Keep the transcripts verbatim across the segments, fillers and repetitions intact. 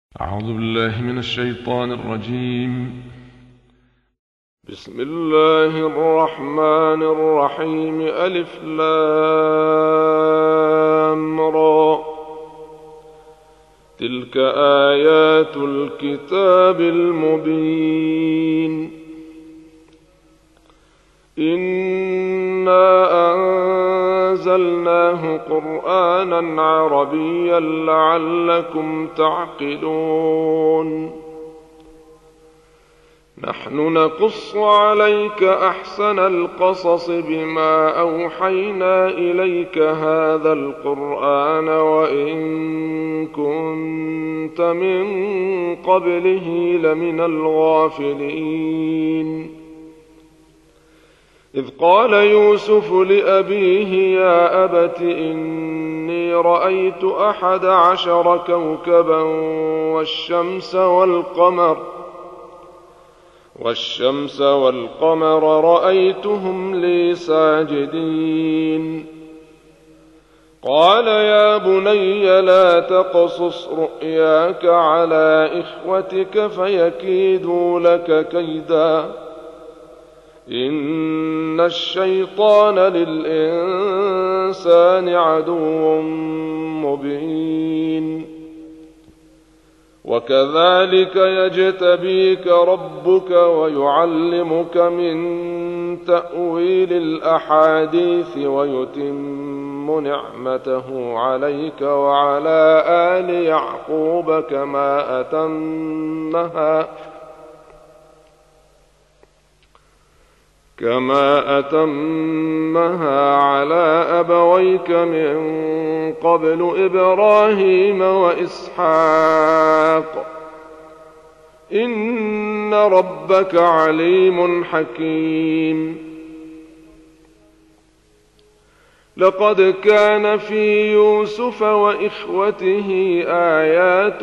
أعوذ بالله من الشيطان الرجيم. بسم الله الرحمن الرحيم. ألف لام را. تلك آيات الكتاب المبين. إنا أنزلناه قرآنا عربيا لعلكم تعقلون. نحن نقص عليك أحسن القصص بما أوحينا إليك هذا القرآن وإن كنت من قبله لمن الغافلين. إذ قال يوسف لأبيه يا أبت إني رأيت أحد عشر كوكبا والشمس والقمر والشمس والقمر رأيتهم لي ساجدين. قال يا بني لا تقصص رؤياك على إخوتك فيكيدوا لك كيدا إن الشيطان للإنسان عدو مبين. وكذلك يجتبيك ربك ويعلمك من تأويل الأحاديث ويتم نعمته عليك وعلى آل يعقوب كما أتمها كما أتمها على أبويك من قبل إبراهيم وإسحاق إن ربك عليم حكيم. لقد كان في يوسف وإخوته آيات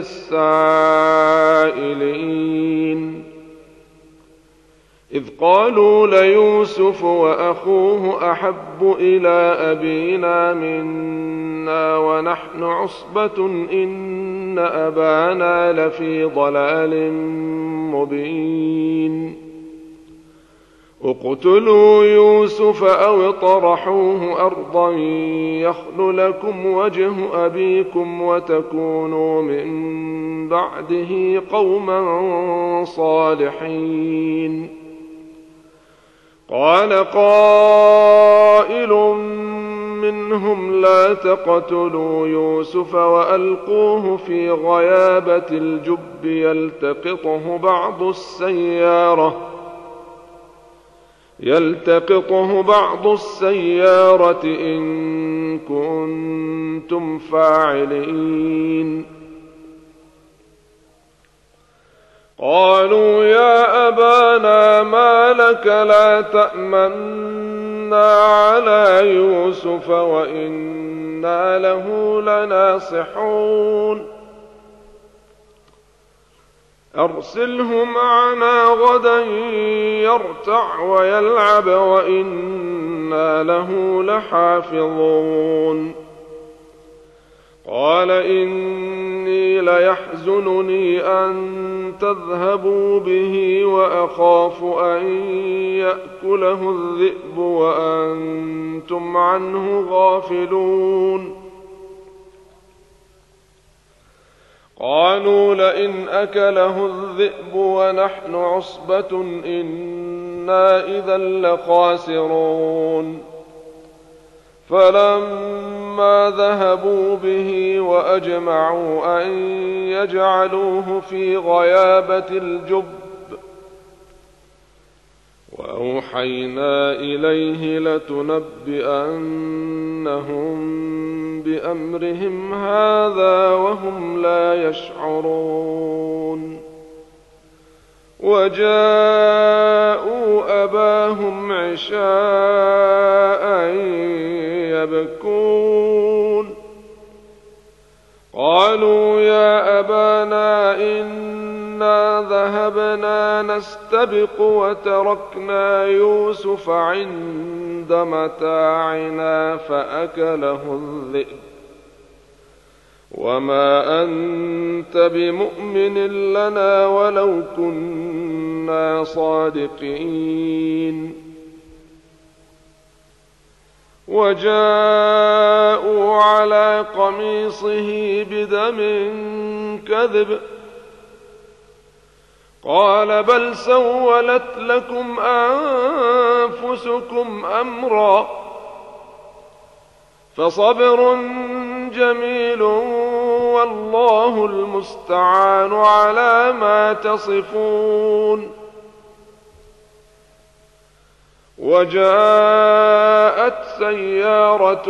للسائلين. إذ قالوا ليوسف وأخوه أحب إلى أبينا منا ونحن عصبة إن أبانا لفي ضلال مبين. اقتلوا يوسف أو اطرحوه أرضا يخل لكم وجه أبيكم وتكونوا من بعده قوما صالحين. قال قائل منهم لا تقتلوا يوسف وألقوه في غيابة الجب يلتقطه بعض السيارة يلتقطه بعض السيارة إن كنتم فاعلين. قالوا يا أبانا ما لك لا تأمنا على يوسف وإنا له لناصحون. أرسله معنا غدا يرتع ويلعب وإنا له لحافظون. قال إني ليحزنني أن تذهبوا به وأخاف أن يأكله الذئب وأنتم عنه غافلون. قالوا لئن أكله الذئب ونحن عصبة إنا إذا لخاسرون. فلما ذهبوا به وأجمعوا أن يجعلوه في غيابة الجب وأوحينا إليه لتنبئنهم بأمرهم هذا وهم لا يشعرون. وجاءوا أباهم عشاء يبكون. قالوا يا أبانا إنا ذهبنا نستبق وتركنا يوسف عند متاعنا فأكله الذئب وما أنت بمؤمن لنا ولو كنا صادقين. وجاءوا على قميصه بدم كذب قال بل سولت لكم أنفسكم أمرا فصبر جميل والله المستعان على ما تصفون. وجاءت سيارة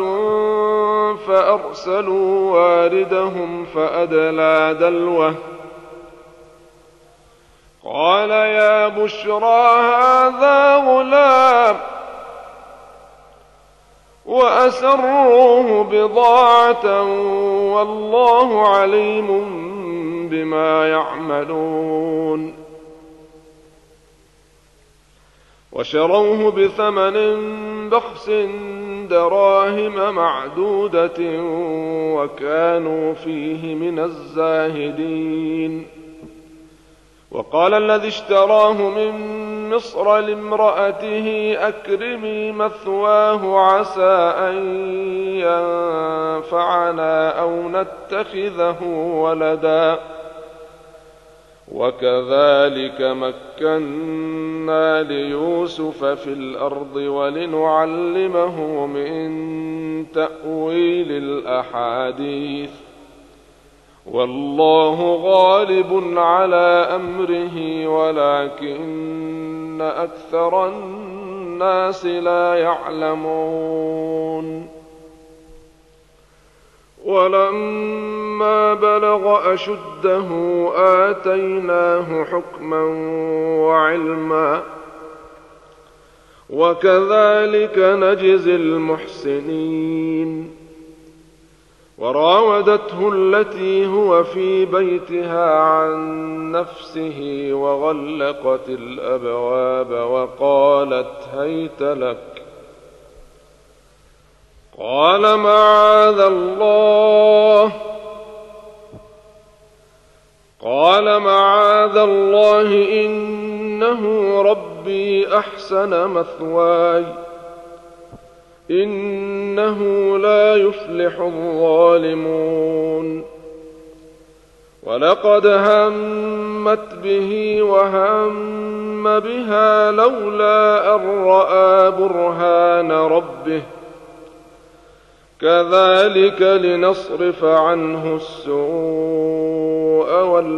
فأرسلوا واردهم فأدلى دلوه قال يا بشرى هذا غلام وأسروه بضاعة والله عليم بما يعملون. وشروه بثمن بخس دراهم معدودة وكانوا فيه من الزاهدين. وقال الذي اشتراه من مصر لامرأته أكرمي مثواه عسى أن ينفعنا أو نتخذه ولدا وكذلك مكنا ليوسف في الأرض ولنعلمه من تأويل الأحاديث والله غالب على أمره ولكن أكثر الناس لا يعلمون. ولما بلغ أشده آتيناه حكما وعلما وكذلك نجزي المحسنين. وراودته التي هو في بيتها عن نفسه وغلقت الأبواب وقالت هيت لك قال معاذ الله قال معاذ الله إنه ربي أحسن مثواي إنه لا يفلح الظالمون. ولقد همت به وهم بها لولا أن رأى برهان ربه كذلك لنصرف عنه السوء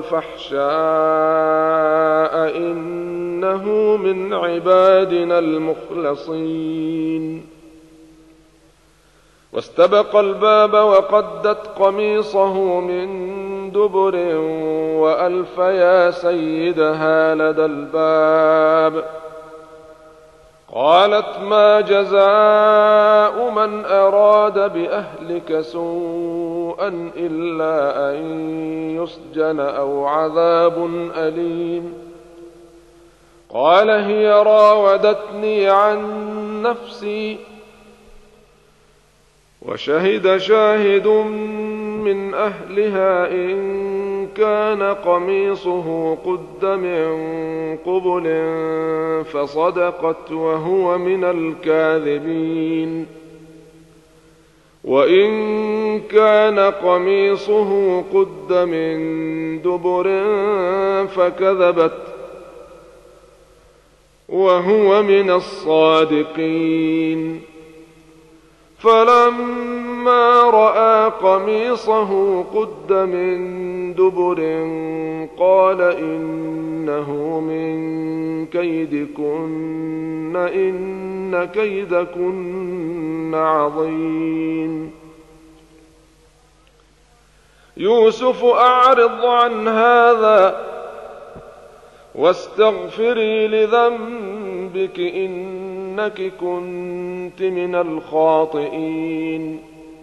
والفحشاء إنه من عبادنا المخلصين. واستبق الباب وقدت قميصه من دبر وألف يا سيدها لدى الباب قالت ما جزاء من أراد بأهلك سوءا إلا أن يسجن أو عذاب أليم. قال هي راودتني عن نفسي وشهد شاهد من أهلها إن كان قميصه قد من قبل فصدقت وهو من الكاذبين وإن كان قميصه قد من دبر فكذبت وهو من الصادقين. فلما رأى قميصه قد من دبر قال إنه من كيدكن إن كيدكن عظيم. يوسف أعرض عن هذا واستغفري لذنبك إنك كنت من الخاطئين.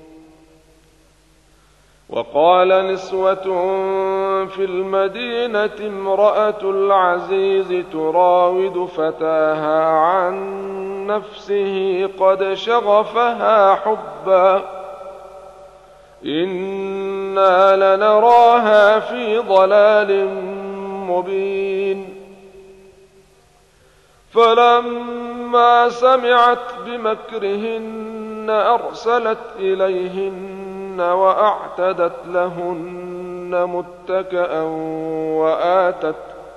وقال نسوة في المدينة امرأة العزيز تراود فتاها عن نفسه قد شغفها حبا إنا لنراها في ضلال مبين. فلما سمعت بمكرهن أرسلت إليهن وأعتدت لهن متكئا وآتت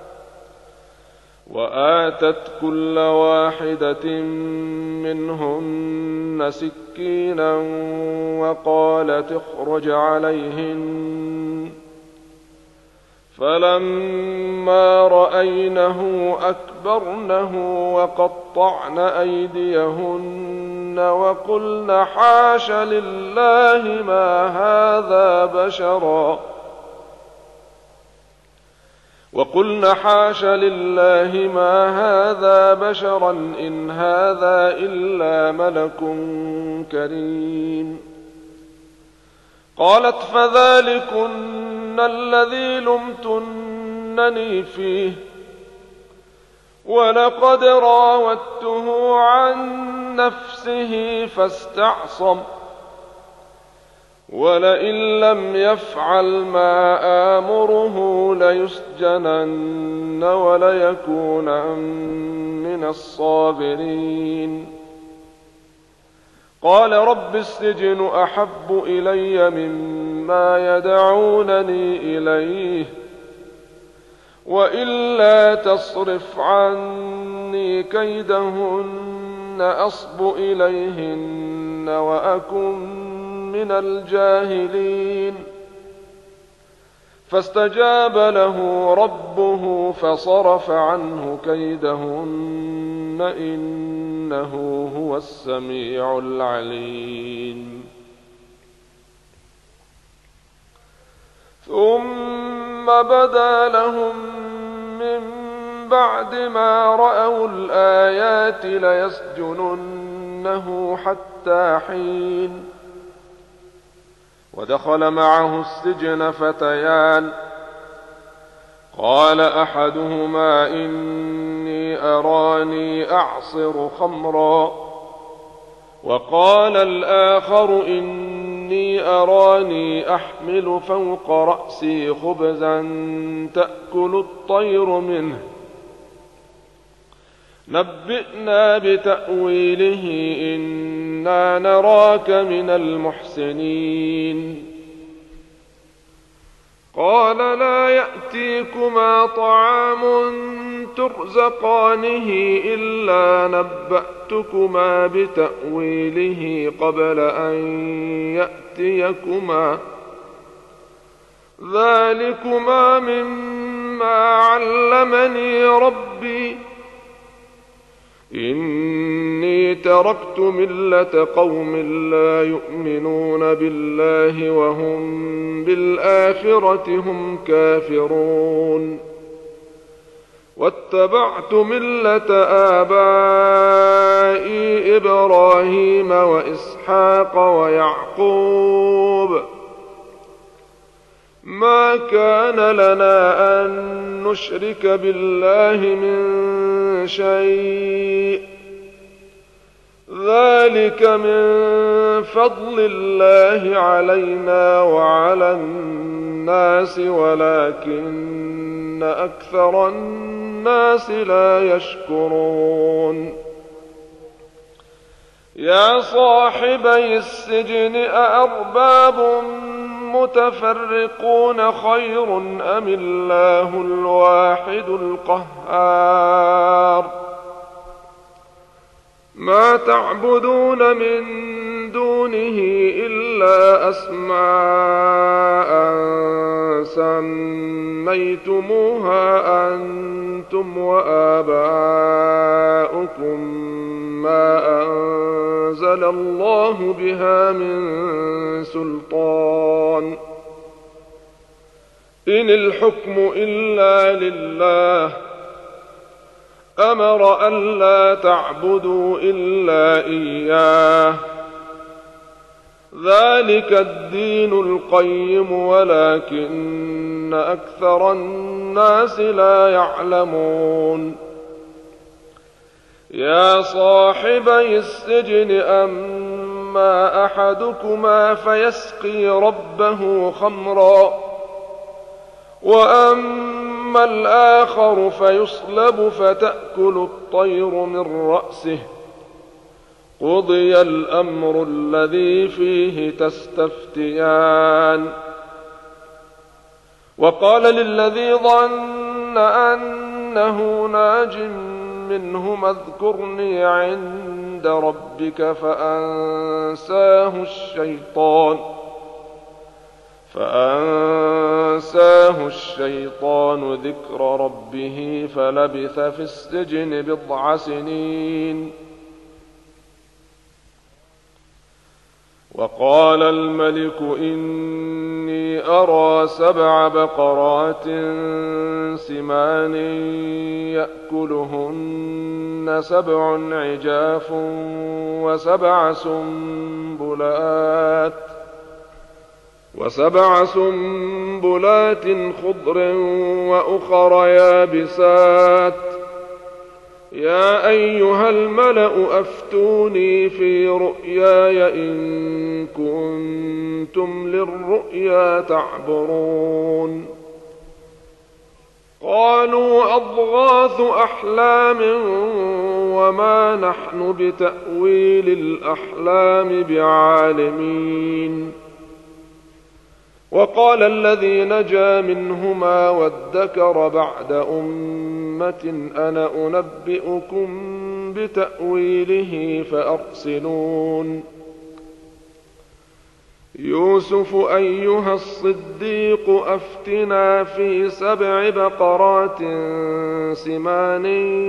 وآتت كل واحدة منهن سكينا وقالت اخرج عليهن. فلما رأينه أكبرنه وقطعن أيديهن وقلن حاش لله ما هذا بشرا وقلن حاش لله ما هذا بشرا إن هذا إلا ملك كريم. قالت فذلكن الذي لمتنني فيه ولقد راودته عن نفسه فاستعصم ولئن لم يفعل ما آمره ليسجنن وليكونن من الصاغرين. قال رب السجن أحب إلي مما يدعونني إليه وإلا تصرف عني كيدهن أصب إليهن وأكن من الجاهلين. فاستجاب له ربه فصرف عنه كيدهن إنه هو السميع العليم. ثم بدا لهم من بعد ما رأوا الآيات ليسجننه حتى حين. ودخل معه السجن فتيان قال أحدهما إني أراني أعصر خمرا وقال الآخر إني أراني أحمل فوق رأسي خبزا تأكل الطير منه نبئنا بتأويله إنا نراك من المحسنين. قال لا يأتيكما طعام ترزقانه إلا نبأتكما بتأويله قبل أن يأتيكما ذلكما مما علمني ربي إني تركت ملة قوم لا يؤمنون بالله وهم بالآخرة هم كافرون واتبعت ملة آبائي إبراهيم وإسحاق ويعقوب ما كان لنا أن نشرك بالله من شيء ذلك من فضل الله علينا وعلى الناس ولكن أكثر الناس لا يشكرون. يا صاحبي السجن أأرباب متفرقون خير أم الله الواحد القهار. ما تعبدون من دونه إلا أسماء سميتموها أنتم وآباؤكم ما أنزل الله بها من سلطان إن الحكم إلا لله أمر ألا تعبدوا إلا إياه ذلك الدين القيم ولكن أكثر الناس لا يعلمون. يا صاحبي السجن أما فأما أحدكما فيسقي ربه خمرا وأما الآخر فيصلب فتأكل الطير من رأسه قضي الأمر الذي فيه تستفتيان. وقال للذي ظن أنه ناج منهما اذكرني عند ربك فأنساه الشيطان فأنساه الشيطان ذكر ربه فلبث في السجن بضع سنين. وقال الملك إني أرى سبع بقرات سمان يأكلهن سبع عجاف وسبع سنبلات وسبع سنبلات خضر وأخر يابسات يا أيها الملأ أفتوني في رؤياي إن كنتم للرؤيا تعبرون. قالوا أضغاث أحلام وما نحن بتأويل الأحلام بعالمين. وقال الذي نجا منهما وادكر بعد أمة أنا أنبئكم بتأويله فأرسلون. يوسف أيها الصديق أفتنا في سبع بقرات سمان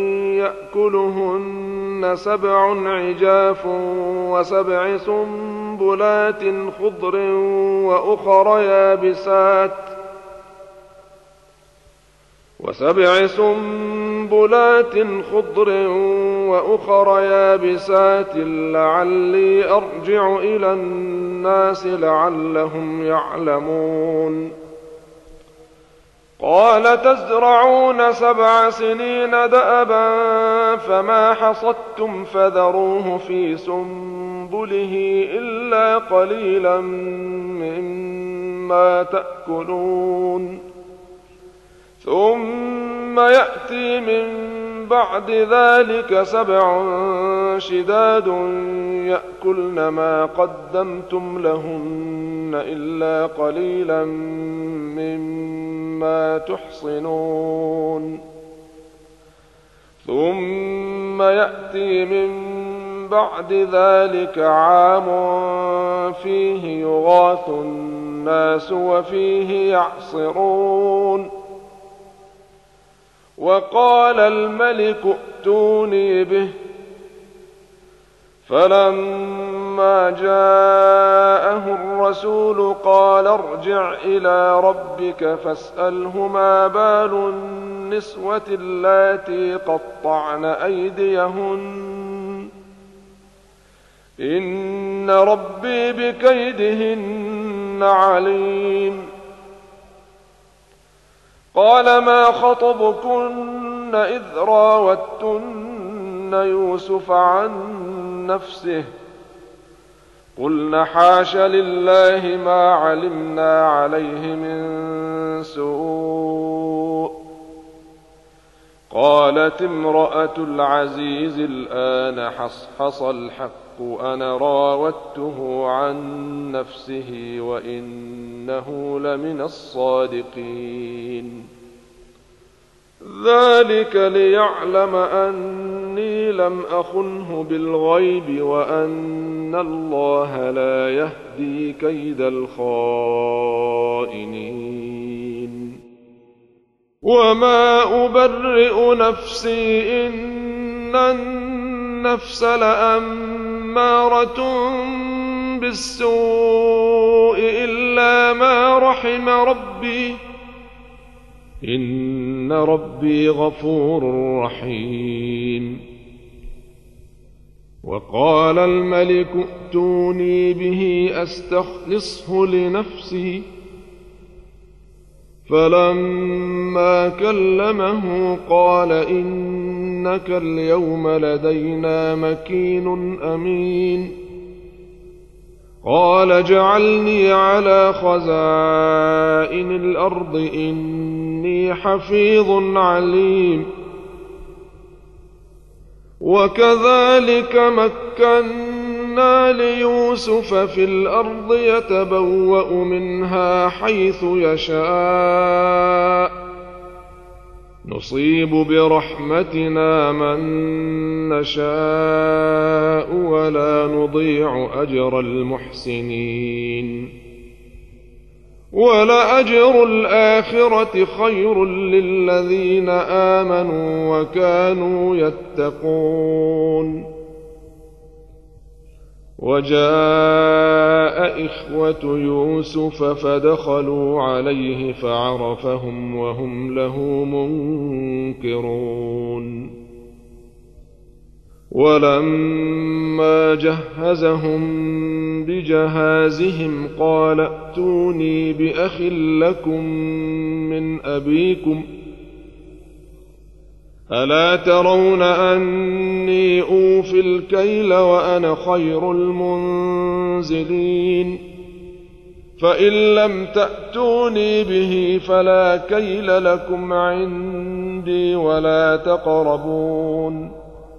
يأكلهن سبع عجاف وسبع سنبلات خضر وأخر يابسات وسبع سنبلات خضر وأخر يابسات لعلي أرجع إلى الناس لعلهم يعلمون. قال تزرعون سبع سنين دأبا فما حصدتم فذروه في سنبله إلا قليلا مما تأكلون ثم يأتي من بعد ذلك سبع شداد يأكلن ما قدمتم لهن إلا قليلا مما تحصنون ثم يأتي من بعد ذلك عام فيه يغاث الناس وفيه يعصرون. وقال الملك ائتوني به فلما جاءه الرسول قال ارجع إلى ربك فاسأله ما بال النسوة اللاتي قطعن أيديهن إن ربي بكيدهن عليم. قال ما خطبكن إذ راوتن يوسف عن نفسه قلن حاش لله ما علمنا عليه من سوء. قالت امرأة العزيز الآن حصحص الحق أنا راودته عن نفسه وإنه لمن الصادقين. ذلك ليعلم أني لم أخنه بالغيب وأن الله لا يهدي كيد الخائنين. وما أبرئ نفسي إن النفس لأمارة بالسوء إلا ما رحم ربي إن ربي غفور رحيم. وقال الملك ائتوني به أستخلصه لنفسي فلما كلمه قال إنك اليوم لدينا مكين أمين. قال اجعلني على خزائن الأرض إني حفيظ عليم. وكذلك مكنا ليوسف في الأرض يتبوأ منها حيث يشاء نصيب برحمتنا من نشاء ولا نضيع أجر المحسنين. ولأجر الآخرة خير للذين آمنوا وكانوا يتقون. وجاء إخوة يوسف فدخلوا عليه فعرفهم وهم له منكرون. ولما جهزهم بجهازهم قال ائتوني بأخ لكم من أبيكم ألا ترون أني أوفي الكيل وأنا خير المنزلين. فإن لم تأتوني به فلا كيل لكم عندي ولا تقربون.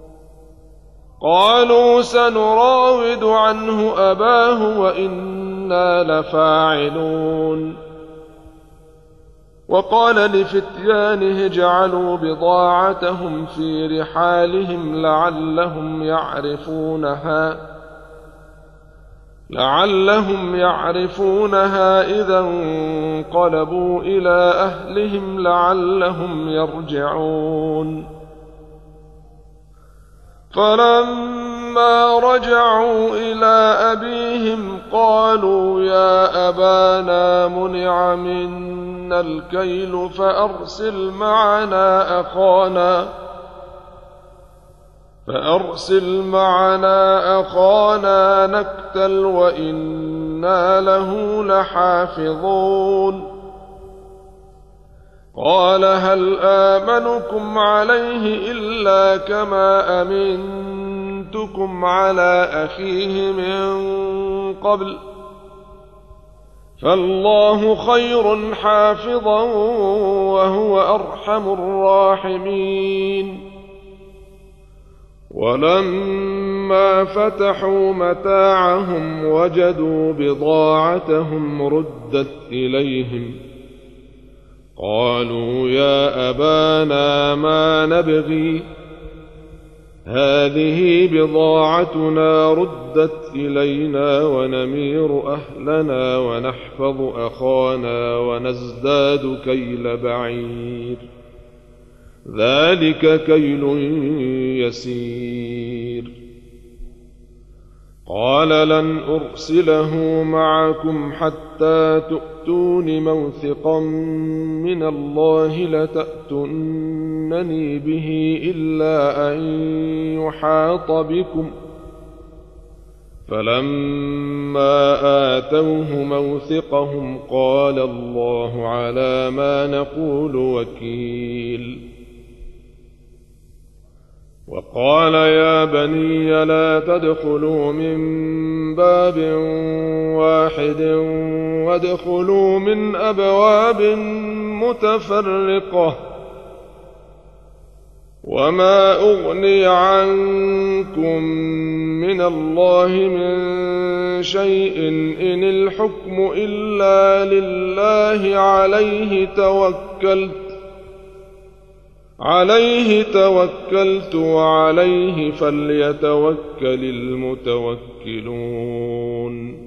قالوا سنراود عنه أباه وإنا لفاعلون. وقال لفتيانه اجعلوا بضاعتهم في رحالهم لعلهم يعرفونها لعلهم يعرفونها إذا انقلبوا إلى أهلهم لعلهم يرجعون. فلما رجعوا إلى أبيهم قالوا يا أبانا منع منا الكيل فأرسل معنا أخانا فأرسل معنا أخانا نكتل وإنا له لحافظون. قال هل آمنكم عليه إلا كما أمنتكم على أخيه من قبل فالله خير حافظا وهو أرحم الراحمين. ولما فتحوا متاعهم وجدوا بضاعتهم ردت إليهم قالوا يا أبانا ما نبغي هذه بضاعتنا ردت إلينا ونمير أهلنا ونحفظ أخانا ونزداد كيل بعير ذلك كيل يسير. قال لن أرسله معكم حتى تؤتون موثقا من الله لتأتونني به إلا أن يحاط بكم. فلما آتوه موثقهم قال الله على ما نقول وكيل. وقال يا بني لا تدخلوا من باب واحد وادخلوا من أبواب متفرقة وما أغني عنكم من الله من شيء إن الحكم إلا لله عليه توكلت عليه توكلت وعليه فليتوكل المتوكلون.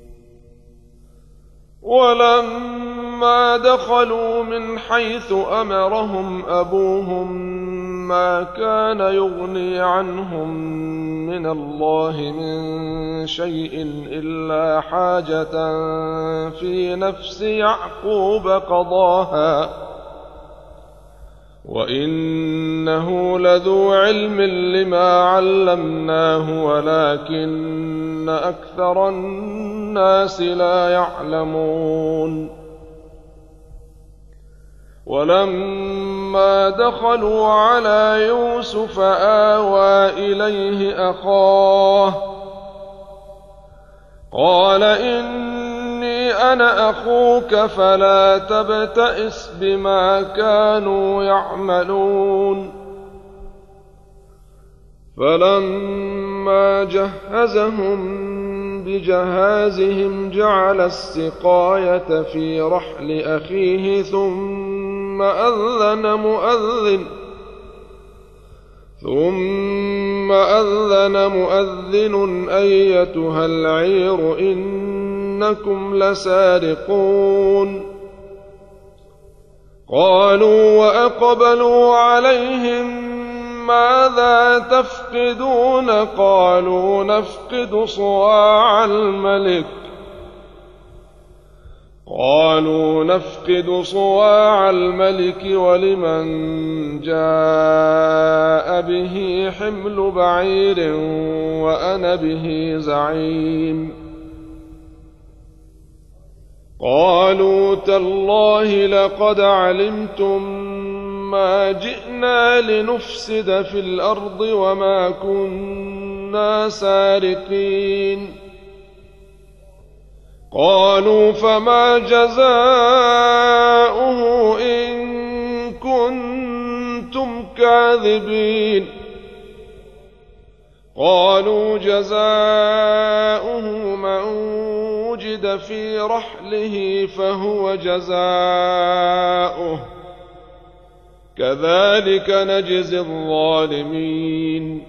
ولما دخلوا من حيث أمرهم أبوهم ما كان يغني عنهم من الله من شيء إلا حاجة في نفس يعقوب قضاها وإنه لذو علم لما علمناه ولكن أكثر الناس لا يعلمون. ولما دخلوا على يوسف آوى إليه أخاه قال إني أنا أخوك فلا تبتئس بما كانوا يعملون. فلما جهزهم بجهازهم جعل السقاية في رحل أخيه ثم أذن مؤذن ثم أذن مؤذن أيتها العير إنكم لسارقون. قالوا وأقبلوا عليهم ماذا تفقدون؟ قالوا نفقد صواع الملك قالوا نفقد صواع الملك ولمن جاء به حمل بعير وأنا به زعيم. قالوا تالله لقد علمتم ما جئنا لنفسد في الأرض وما كنا سارقين. قالوا فما جزاؤه إن كنتم كاذبين؟ قالوا جزاؤه من وجد في رحله فهو جزاؤه كذلك نجزي الظالمين.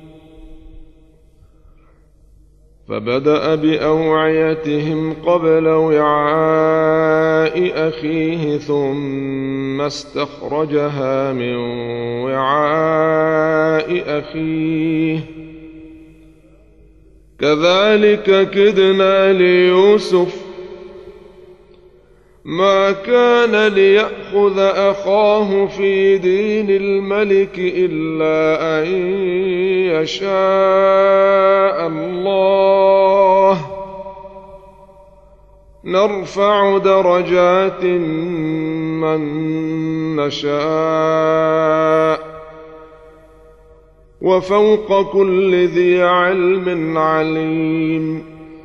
فبدأ بأوعيتهم قبل وعاء أخيه ثم استخرجها من وعاء أخيه كذلك كدنا ليوسف ما كان ليأخذ أخاه في دين الملك إلا أن يشاء الله نرفع درجات من نشاء وفوق كل ذي علم عليم.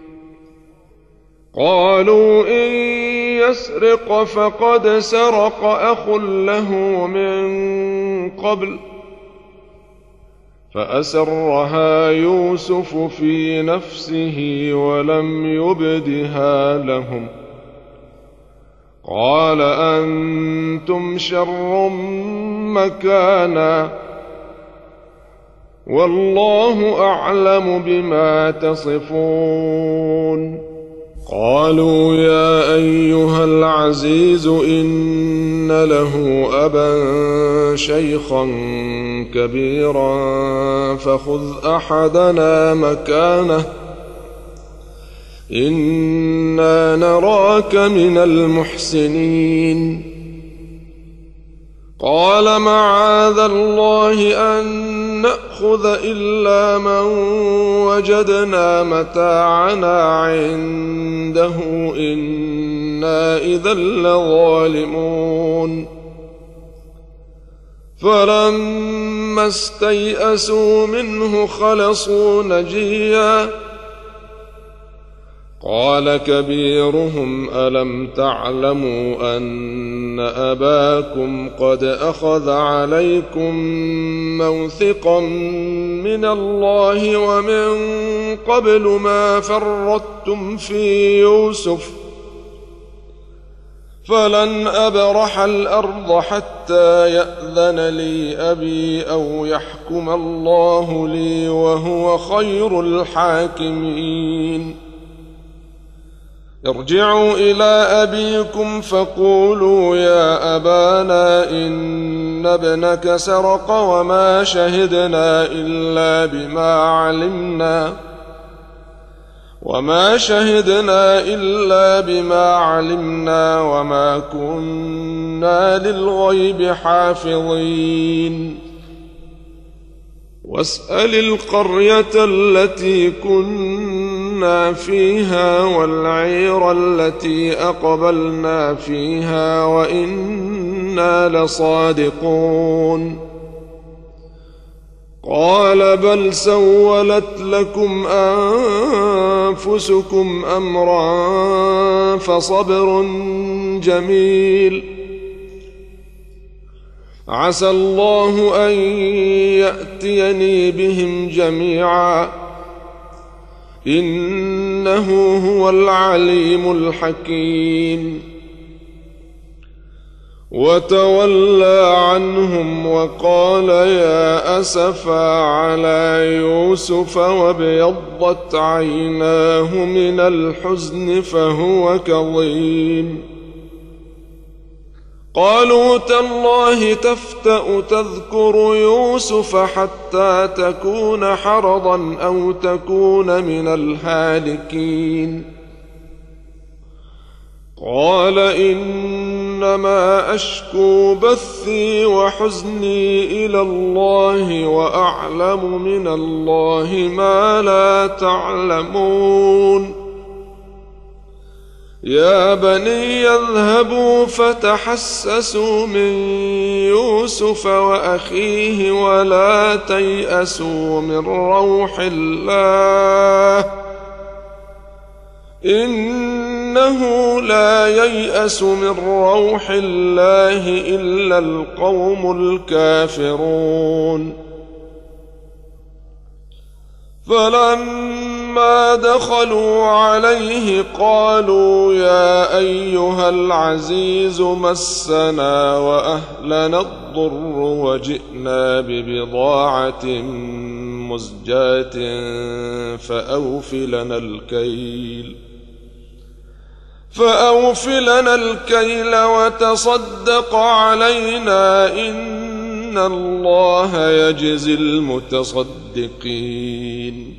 قالوا إن يسرق فقد سرق أخ له من قبل فأسرها يوسف في نفسه ولم يبدها لهم. قال أنتم شر مكانا والله أعلم بما تصفون. قالوا يا أيها العزيز إن له أبا شيخا كبيرا فخذ أحدنا مكانه إنا نراك من المحسنين. قال معاذ الله أن نأخذ إلا من وجدنا متاعنا عنده إنا إذا لظالمون. فلما استيئسوا منه خلصوا نجيا. قال كبيرهم ألم تعلموا أن أباكم قد أخذ عليكم موثقا من الله ومن قبل ما فرطتم في يوسف فلن أبرح الأرض حتى يأذن لي أبي أو يحكم الله لي وهو خير الحاكمين. ارجعوا إلى أبيكم فقولوا يا أبانا إن ابنك سرق وما شهدنا إلا بما علمنا وما شهدنا إلا بما علمنا وما كنا للغيب حافظين. واسأل القرية التي كنا فيها والعير التي أقبلنا فيها وإنا لصادقون. قال بل سولت لكم أنفسكم أمرا فصبر جميل عسى الله أن يأتيني بهم جميعا إنه هو العليم الحكيم وتولى عنهم وقال يا أسفا على يوسف وابيضت عيناه من الحزن فهو كظيم قالوا تالله تفتأ تذكر يوسف حتى تكون حرضا أو تكون من الهالكين قال إنما أشكو بثي وحزني إلى الله وأعلم من الله ما لا تعلمون يا بني اذهبوا فتحسسوا من يوسف وأخيه ولا تيأسوا من روح الله إنه لا ييأس من روح الله إلا القوم الكافرون فلما دخلوا عليه قالوا يا أيها العزيز مسنا وأهلنا الضر وجئنا ببضاعة مزجاة فأوف لنا الكيل فأوف لنا الكيل وتصدق علينا إن الله يجزي المتصدقين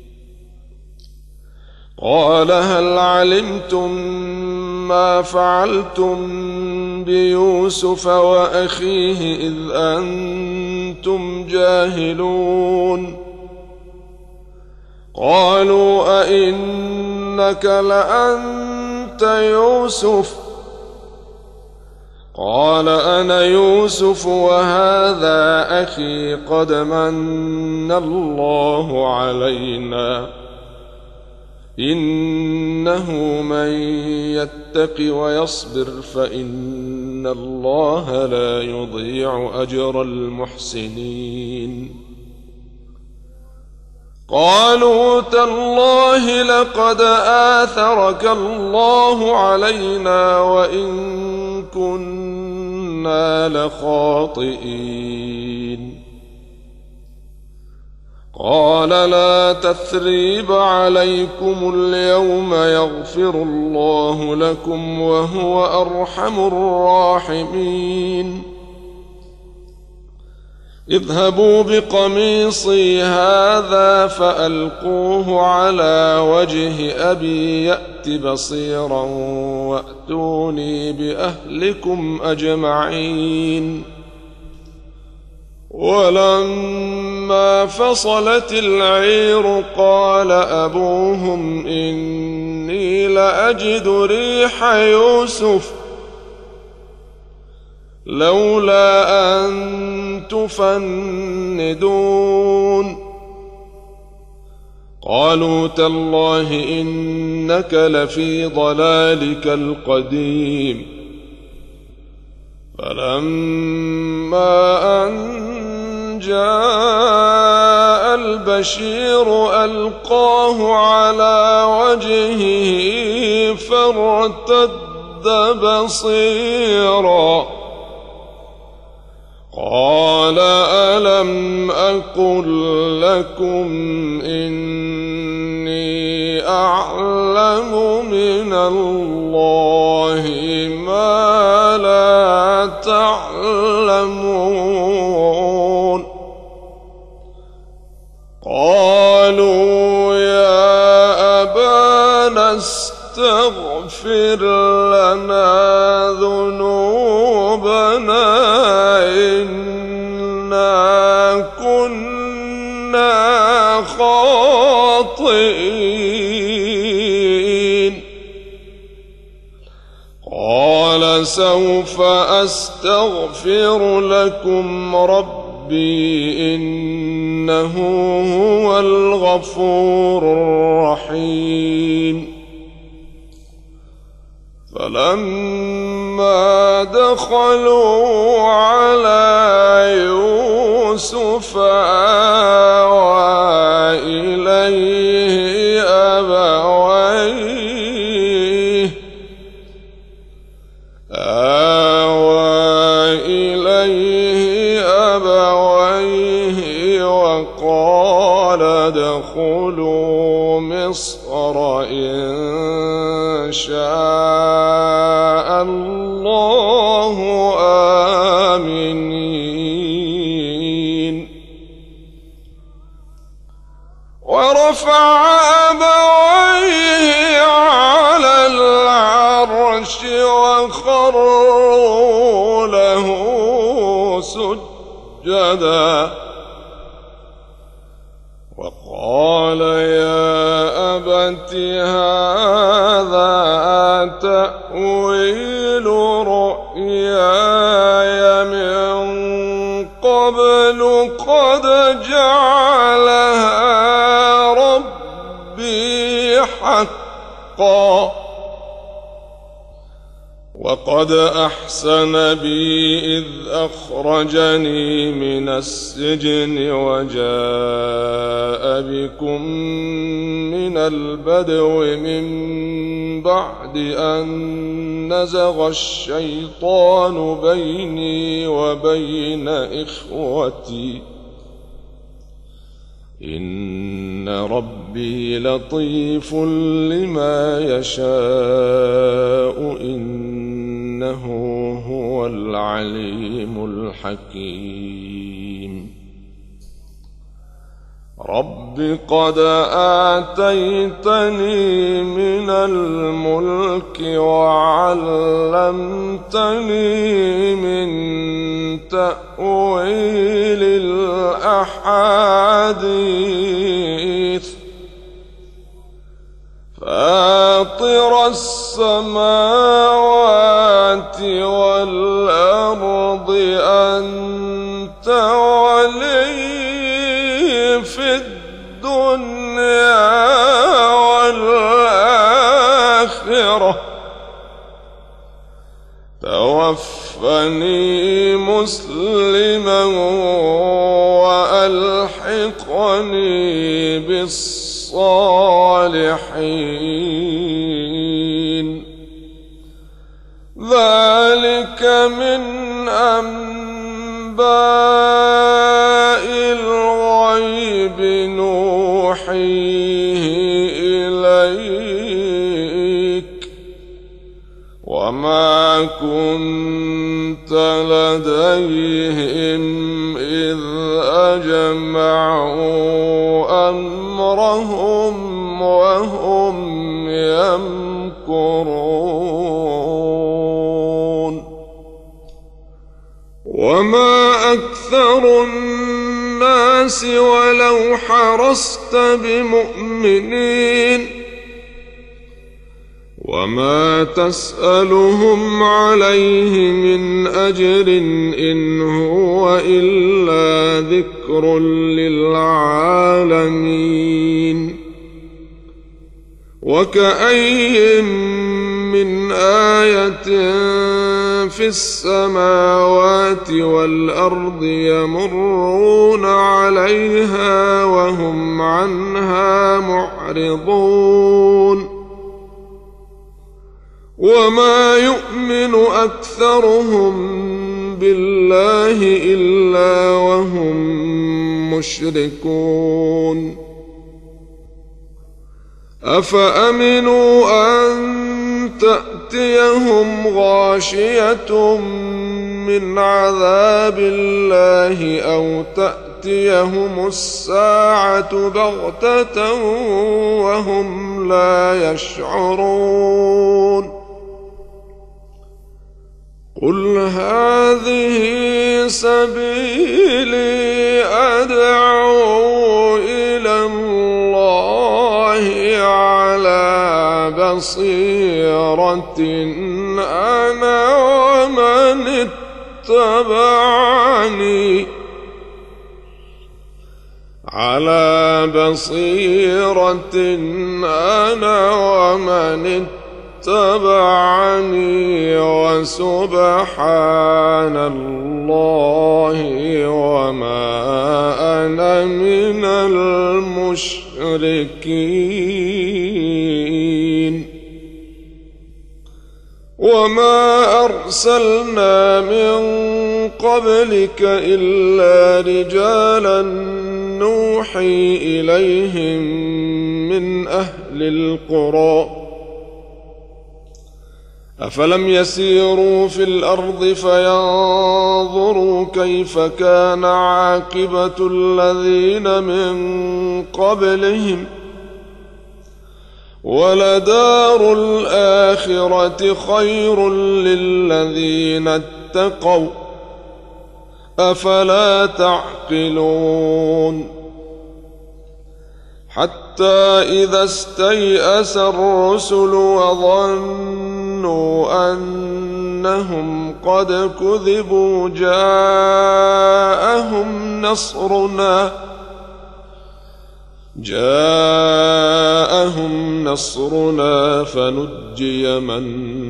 قال هل علمتم ما فعلتم بيوسف وأخيه إذ أنتم جاهلون قالوا أئنك لأنت يوسف قال أنا يوسف وهذا أخي قد من الله علينا إنه من يتق ويصبر فإن الله لا يضيع أجر المحسنين قالوا تالله لقد آثرك الله علينا وإن كنا لخاطئين قال لا تثريب عليكم اليوم يغفر الله لكم وهو أرحم الراحمين اذهبوا بقميصي هذا فألقوه على وجه أبي يأت بصيرا وأتوني بأهلكم أجمعين ولما فصلت العير قال أبوهم إني لأجد ريح يوسف لولا أن تفندون قالوا تالله إنك لفي ضلالك القديم فلما أن جاء البشير ألقاه على وجهه فارتد بصيرا قال ألم أقل لكم إني أعلم من الله ما لا تعلمون قالوا يا أبانا استغفر لنا ذنوبنا إنا كنا خاطئين قال سوف أستغفر لكم ربي ربي إنه هو الغفور الرحيم. فلما دخلوا على يوسف آوى إليه أبويه آوى إليه أبويه وقال ادخلوا مصر إن شاء الله آمنين. ورفع أبويه على العرش وخروا له سجدا وقال يا أبت هذا تأويل رؤياي من قبل قد جعلها ربي حقا وقد أحسن بي إذ أخرجني من السجن وجاء بكم من البدو من بعد أن نزغ الشيطان بيني وبين إخوتي إن ربي لطيف لما يشاء إنه هو العليم الحكيم. رب قد آتيتني من الملك وعلمتني من تأويل الأحاديث فاطر السماوات والأرض أنت ولي في الدنيا والآخرة توفني مسلما وألحقني بالصالحين. ذلك من أنباء الغيب نوحيه إليك وما كنت لديهم إذ أجمعوا أمرهم وهم يمكرون. وما أكثر الناس ولو حرصت بمؤمنين وما تسألهم عليه من أجر إن هو إلا ذكر للعالمين. وكأي من آية في السماوات والأرض يمرون عليها وهم عنها معرضون وما يؤمن أكثرهم بالله إلا وهم مشركون. أفأمنوا أن تأتيهم غاشية من عذاب الله أو تأتيهم الساعة بغتة وهم لا يشعرون. قل هذه سبيلي أدعو إلى الله على بصيرة أنا ومن اتبعني على بصيرة أنا ومن اتبعني وسبحان الله وما أنا من المشركين. وما أرسلنا من قبلك إلا رجالا نوحي إليهم من أهل القرى أفلم يسيروا في الأرض فينظروا كيف كان عاقبة الذين من قبلهم ولدار الآخرة خير للذين اتقوا أفلا تعقلون. حتى إذا استيأس الرسل وظنوا أنهم قد كذبوا جاءهم نصرنا جاءهم نصرنا فنجي من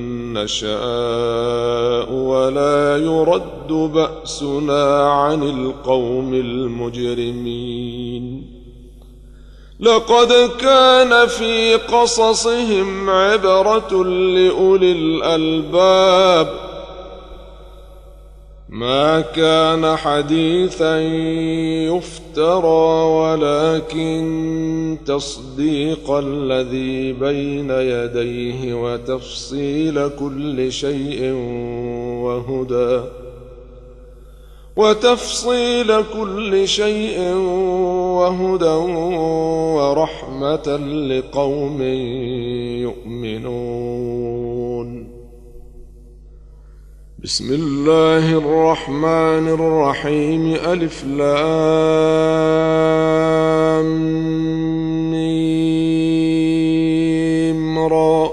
نشاء ولا يرد بأسنا عن القوم المجرمين. لقد كان في قصصهم عبرة لأولي الألباب ما كان حديثا يفترى ولكن تصديق الذي بين يديه وتفصيل كل شيء وهدى وتفصيل كل شيء وهدى ورحمة لقوم يؤمنون. بسم الله الرحمن الرحيم. ألف لام ميم را.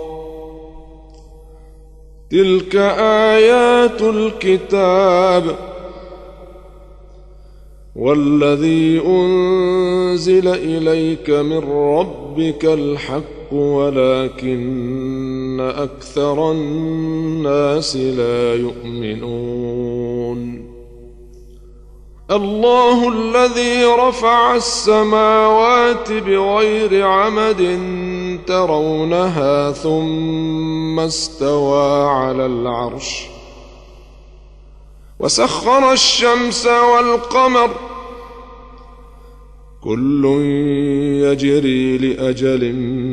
تلك آيات الكتاب والذي أنزل إليك من ربك الحق ولكن أكثر الناس لا يؤمنون. الله الذي رفع السماوات بغير عمد ترونها ثم استوى على العرش وسخر الشمس والقمر كل يجري لأجل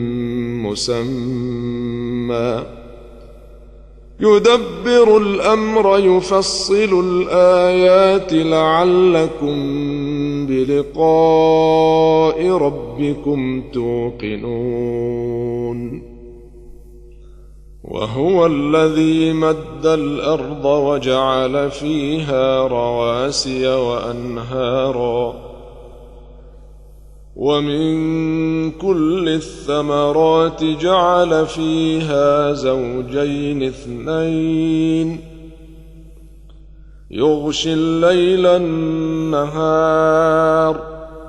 مسمى يدبر الأمر يفصل الآيات لعلكم بلقاء ربكم توقنون. وهو الذي مد الأرض وجعل فيها رواسي وأنهارا ومن كل الثمرات جعل فيها زوجين اثنين يغشي الليل النهار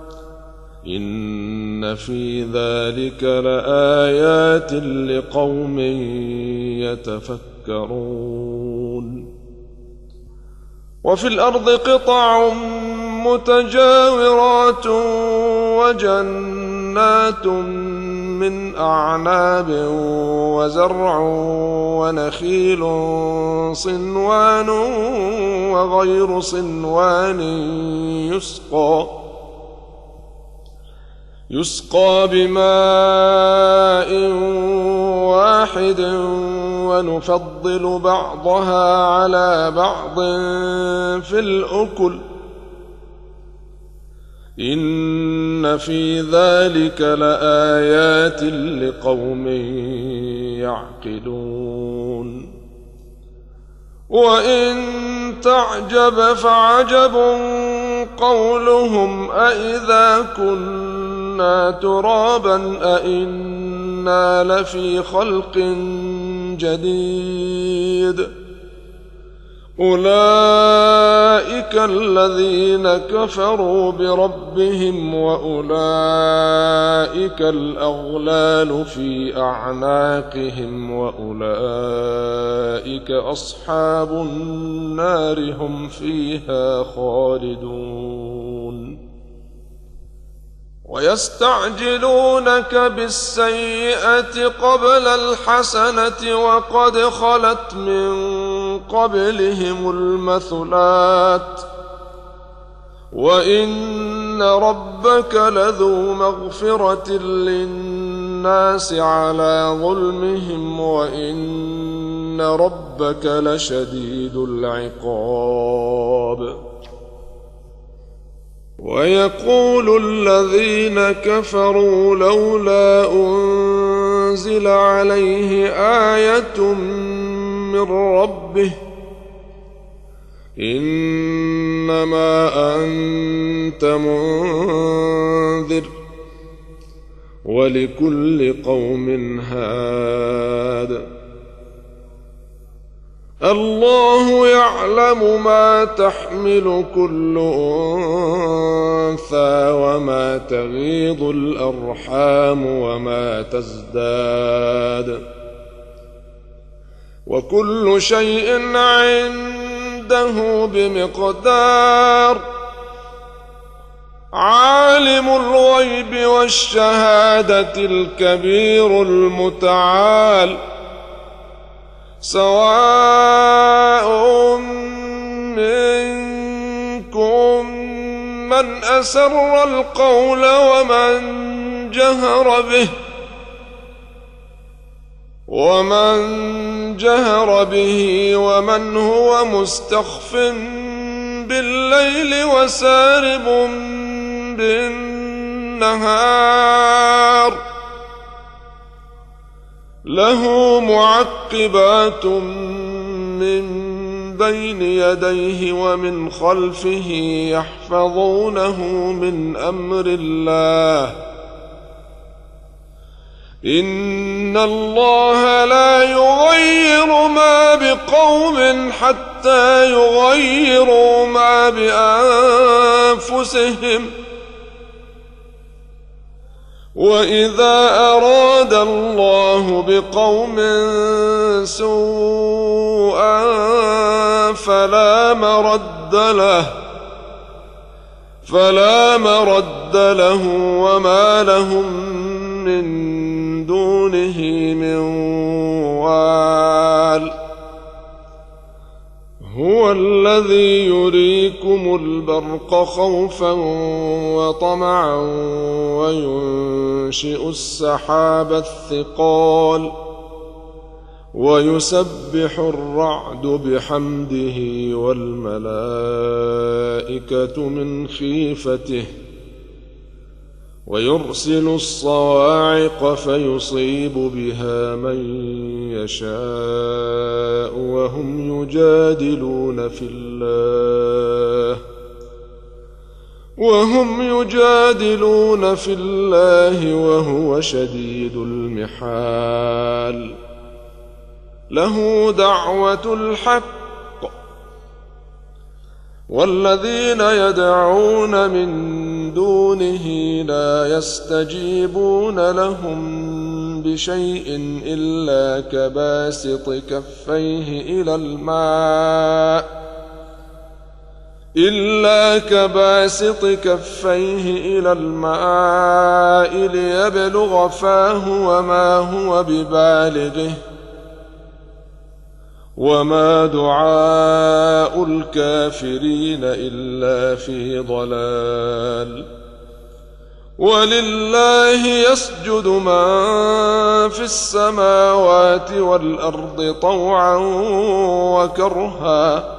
إن في ذلك لآيات لقوم يتفكرون. وفي الأرض قطع متجاورات وجنات من أعناب وزرع ونخيل صنوان وغير صنوان يسقى يسقى بماء واحد ونفضل بعضها على بعض في الأكل إن في ذلك لآيات لقوم يعقلون. وإن تعجب فعجب قولهم أإذا كنا ترابا أإنا لفي خلق جديد أولئك أولئك الذين كفروا بربهم وأولئك الأغلال في أعناقهم وأولئك أصحاب النار هم فيها خالدون ويستعجلونك بالسيئة قبل الحسنة وقد خلت من قبلهم المثلات وإن ربك لذو مغفرة للناس على ظلمهم وإن ربك لشديد العقاب ويقول الذين كفروا لولا أنزل عليه آية من ربه إنما أنت منذر ولكل قوم هاد الله يعلم ما تحمل كل أنثى وما تغيض الأرحام وما تزداد وكل شيء عنده بمقدار عالم الغيب والشهادة الكبير المتعال سواء منكم من أسر القول ومن جهر به ومن جهر به ومن هو مستخف بالليل وسارب بالنهار له معقبات من بين يديه ومن خلفه يحفظونه من أمر الله إن الله لا يغير ما بقوم حتى يغيروا ما بأنفسهم وإذا أراد الله بقوم سوءا فلا مرد له فلا مرد له وما لهم من دونه من وال هو الذي يريكم البرق خوفا وطمعا وينشئ السحاب الثقال ويسبح الرعد بحمده والملائكة من خيفته ويرسل الصواعق فيصيب بها من يشاء وهم يجادلون في الله وهم يجادلون في الله وهو شديد المحال له دعوة الحق والذين يدعون من دونه لا يستجيبون لهم بشيء إلا كباسط كفيه إلى الماء إلا كباسط كفيه إلى الماء ليبلغ فاه وما هو ببالغه وما دعاء الكافرين إلا في ضلال ولله يسجد من في السماوات والأرض طوعا وكرها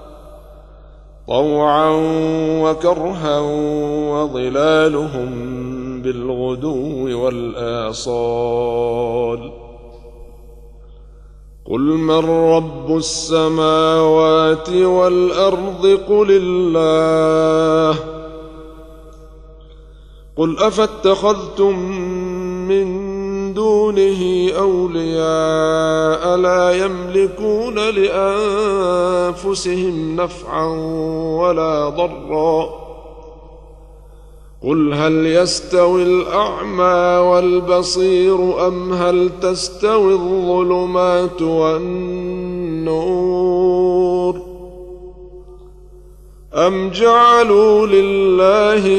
طوعا وكرها وظلالهم بالغدو والآصال قل من رب السماوات والأرض قل الله قل أفاتخذتم من دونه أولياء لا يملكون لأنفسهم نفعا ولا ضرا قل هل يستوي الأعمى والبصير أم هل تستوي الظلمات والنور أم جعلوا لله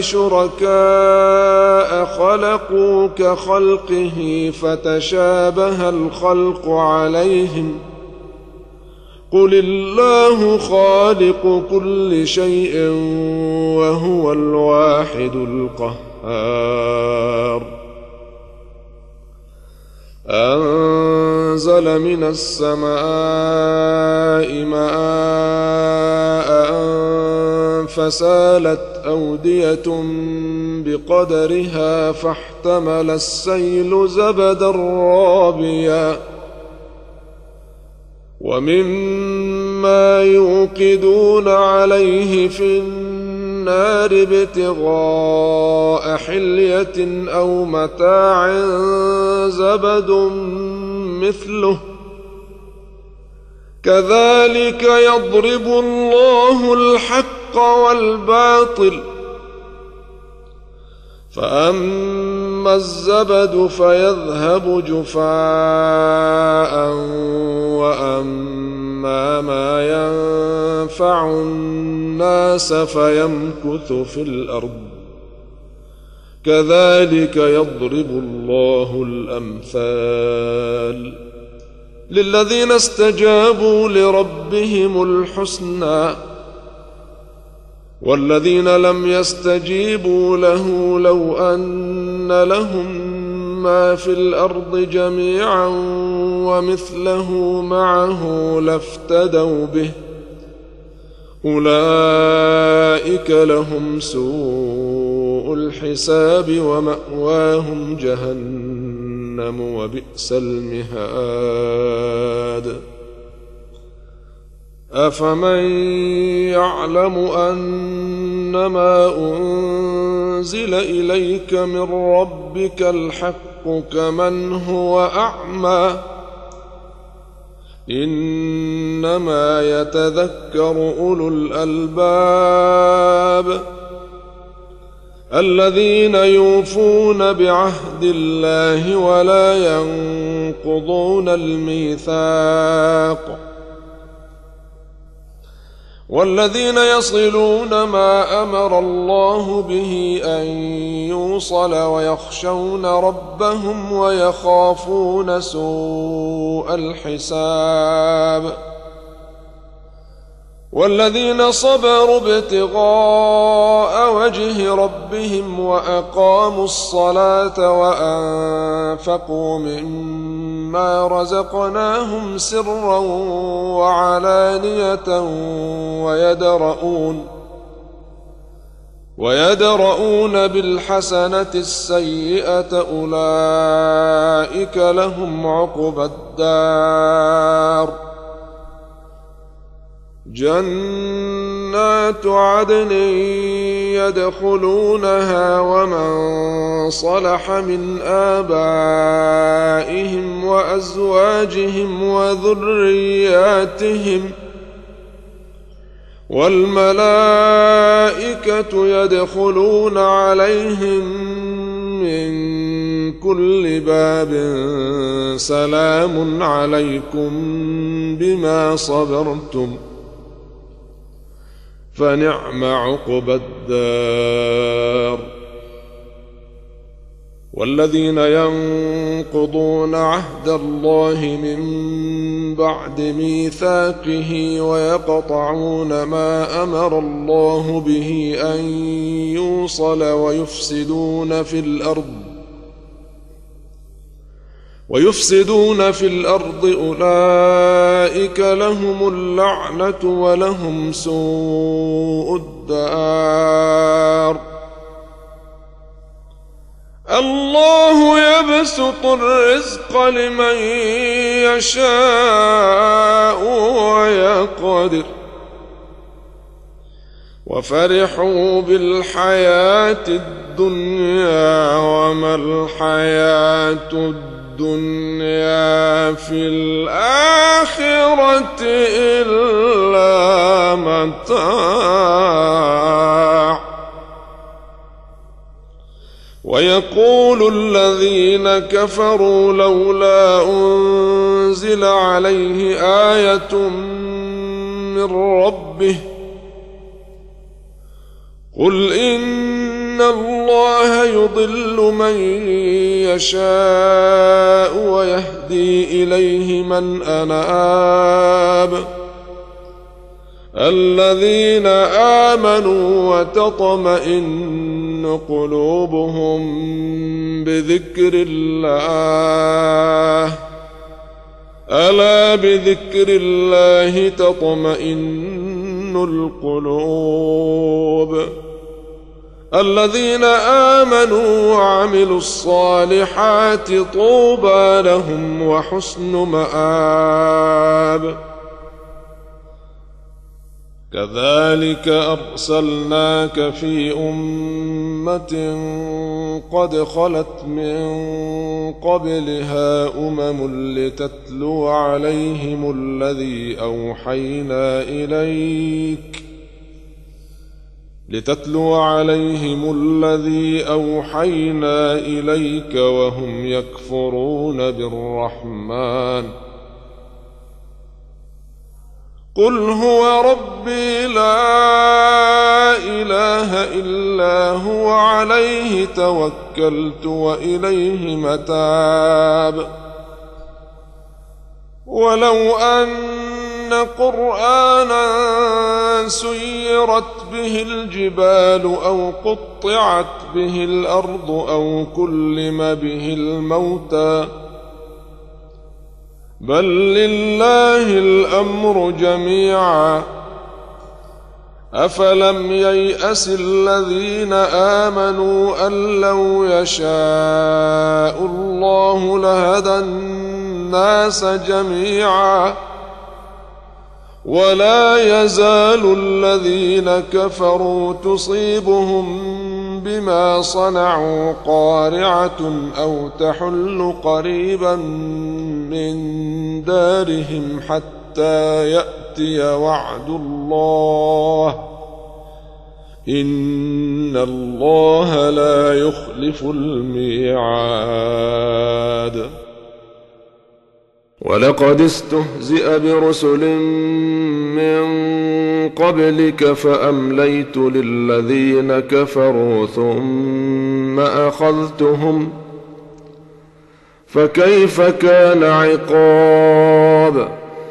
شركاء خلقوا كخلقه فتشابه الخلق عليهم قل الله خالق كل شيء وهو الواحد القهار أنزل من السماء ماء فسالت أودية بقدرها فاحتمل السيل زبدا رابيا ومما يوقدون عليه في النار ابتغاء حلية أو متاع زبد مثله كذلك يضرب الله الحق والباطل فأما الزبد فيذهب جفاء وأما ما ينفع الناس فيمكث في الأرض كذلك يضرب الله الأمثال للذين استجابوا لربهم الحسنى والذين لم يستجيبوا له لو أن لهم ما في الأرض جميعا ومثله معه لافتدوا به أولئك لهم سوء الحساب ومأواهم جهنم وبئس المهاد أفمن يعلم أنما أنزل إليك من ربك الحق كمن هو أعمى إنما يتذكر أولو الألباب الذين يوفون بعهد الله ولا ينقضون الميثاق والذين يصلون ما أمر الله به أن يوصل ويخشون ربهم ويخافون سوء الحساب والذين صبروا ابتغاء وجه ربهم وأقاموا الصلاة وأنفقوا مما رزقناهم سرا وعلانية ويدرؤون ويدرؤون بالحسنة السيئة أولئك لهم عقبى الدار جنات عدن يدخلونها ومن صلح من آبائهم وأزواجهم وذرياتهم والملائكة يدخلون عليهم من كل باب سلام عليكم بما صبرتم فنعم عقبى الدار والذين ينقضون عهد الله من بعد ميثاقه ويقطعون ما أمر الله به أن يوصل ويفسدون في الأرض ويفسدون في الأرض أولئك لهم اللعنة ولهم سوء الدار الله يبسط الرزق لمن يشاء ويقدر وفرحوا بالحياة الدنيا وما الحياة الدنيا الدنيا في الآخرة إلا متاع. ويقول الذين كفروا لولا أنزل عليه آية من ربه قل إن الله يضل من يشاء ويهدي إليه من أناب الذين آمنوا وتطمئن قلوبهم بذكر الله ألا بذكر الله تطمئن القلوب الذين آمنوا وعملوا الصالحات طوبى لهم وحسن مآب. كذلك أرسلناك في أمة قد خلت من قبلها أمم لتتلو عليهم الذي أوحينا إليك لتتلو عليهم الذي أوحينا إليك وهم يكفرون بالرحمن قل هو ربي لا إله إلا هو عليه توكلت وإليه متاب. ولو أن قرآنا سيرت به الجبال أو قطعت به الأرض أو كلم به الموتى بل لله الأمر جميعا أفلم ييأس الذين آمنوا أن لو يشاء الله لهدى الناس جميعا ولا يزال الذين كفروا تصيبهم بما صنعوا قارعة أو تحل قريبا من دارهم حتى يأتي وعد الله إن الله لا يخلف الميعاد. ولقد استهزئ برسل من قبلك فأمليت للذين كفروا ثم أخذتهم فكيف كان عقاب.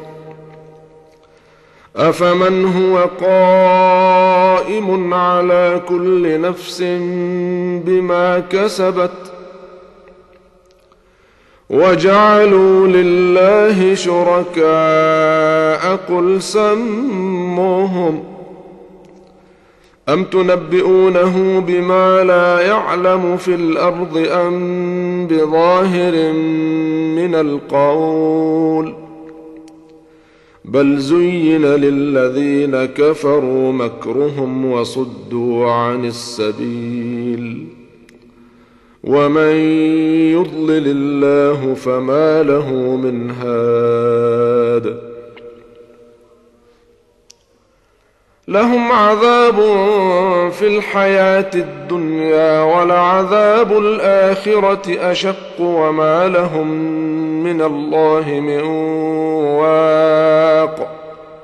أفمن هو قائم على كل نفس بما كسبت وجعلوا لله شركاء قل سموهم أم تنبئونه بما لا يعلم في الأرض أم بظاهر من القول بل زين للذين كفروا مكرهم وصدوا عن السبيل ومن يضلل الله فما له من هاد. لهم عذاب في الحياة الدنيا ولعذاب الآخرة أشق وما لهم من الله من واق.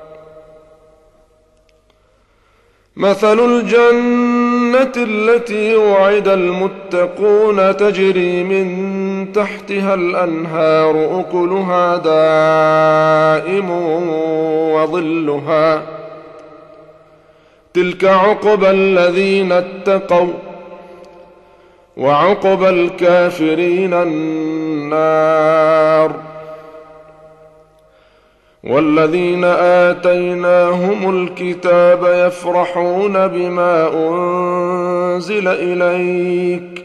مثل الجنة التي وعد المتقون تجري من تحتها الأنهار أكلها دائم وظلها تلك عقبى الذين اتقوا وعقبى الكافرين النار. والذين آتيناهم الكتاب يفرحون بما أنزل إليك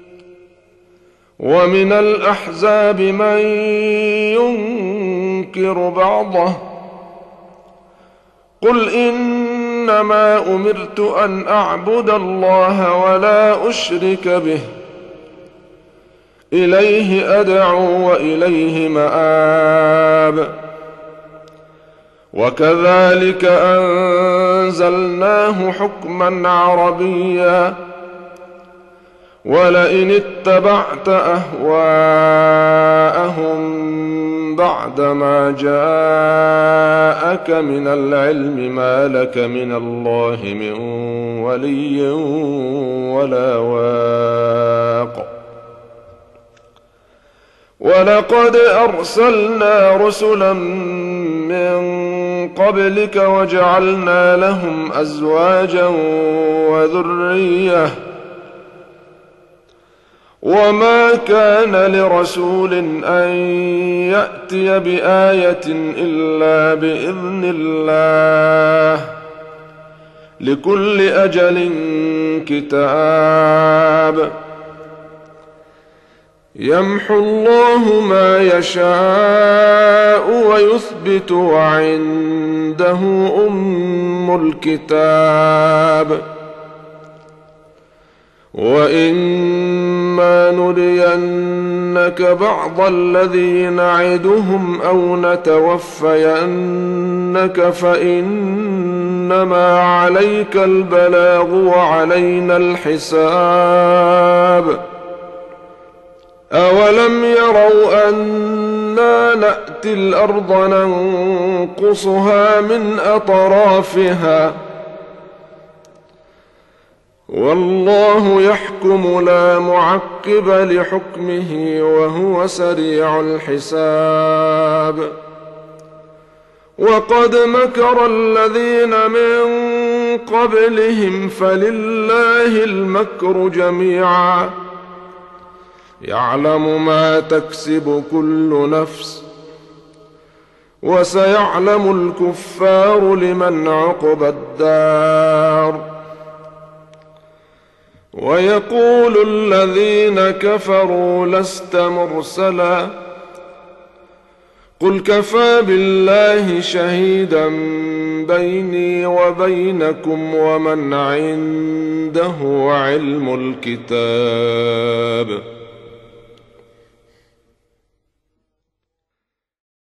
ومن الأحزاب من ينكر بعضه قل إنما أمرت أن أعبد الله ولا أشرك به إليه أدعو وإليه مآب. وكذلك أنزلناه حكما عربيا ولئن اتبعت أهواءهم بعدما جاءك من العلم ما لك من الله من ولي ولا واق. ولقد أرسلنا رسلا من قبلك وجعلنا لهم أزواجا وذرية وما كان لرسول أن يأتي بآية إلا بإذن الله لكل أجل كتاب. يمحو الله ما يشاء ويثبت وعنده أم الكتاب. وإما نرينك بعض الذي نعدهم أو نتوفينك فإنما عليك البلاغ وعلينا الحساب. أولم يروا أنا نأتي الأرض ننقصها من أطرافها والله يحكم لا معقب لحكمه وهو سريع الحساب. وقد مكر الذين من قبلهم فلله المكر جميعا يعلم ما تكسب كل نفس وسيعلم الكفار لمن عقبى الدار. ويقول الذين كفروا لست مرسلا قل كفى بالله شهيدا بيني وبينكم ومن عنده علم الكتاب.